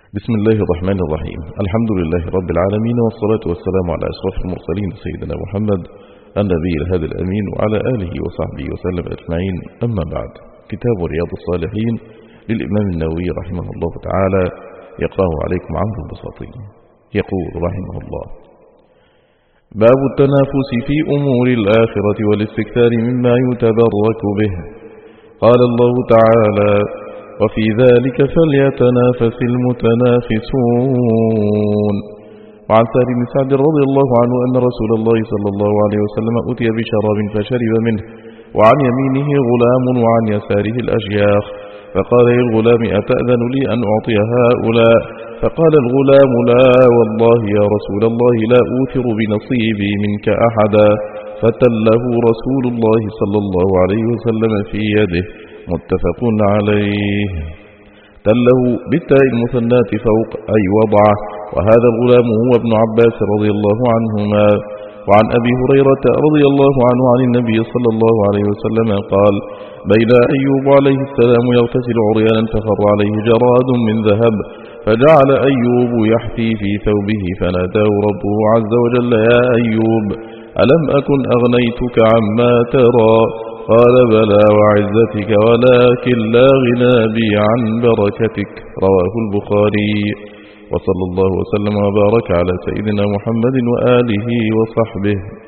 بسم الله الرحمن الرحيم. الحمد لله رب العالمين، والصلاة والسلام على أشرف المرسلين سيدنا محمد النبي الهادي الأمين وعلى آله وصحبه وسلم أجمعين. أما بعد، كتاب رياض الصالحين للإمام النووي رحمه الله تعالى يقرأه عليكم عمرو البساطي. يقول رحمه الله: باب التنافس في أمور الآخرة والاستكثار مما يتبرك به. قال الله تعالى: وفي ذلك فليتنافس المتنافسون. وعن سهل بن سعد رضي الله عنه أن رسول الله صلى الله عليه وسلم أتي بشراب فشرب منه، وعن يمينه غلام وعن يساره الأشياخ، فقال للغلام: أتأذن لي أن أعطي هؤلاء؟ فقال الغلام: لا والله يا رسول الله، لا أوثر بنصيبي منك أحدا. فتله رسول الله صلى الله عليه وسلم في يده. متفق عليه. تله بالتاء المثنات فوق أي وضعه، وهذا الغلام هو ابن عباس رضي الله عنهما. وعن أبي هريرة رضي الله عنه عن النبي صلى الله عليه وسلم قال: بين أيوب عليه السلام يغتسل عريانا فخر عليه جراد من ذهب، فجعل أيوب يحثي في ثوبه، فناداه ربه عز وجل: يا أيوب، ألم أكن أغنيتك عما ترى؟ قال: بلى وعزتك، ولكن لا غنى بي عن بركتك. رواه البخاري. وصلى الله وسلم وبارك على سيدنا محمد وآله وصحبه.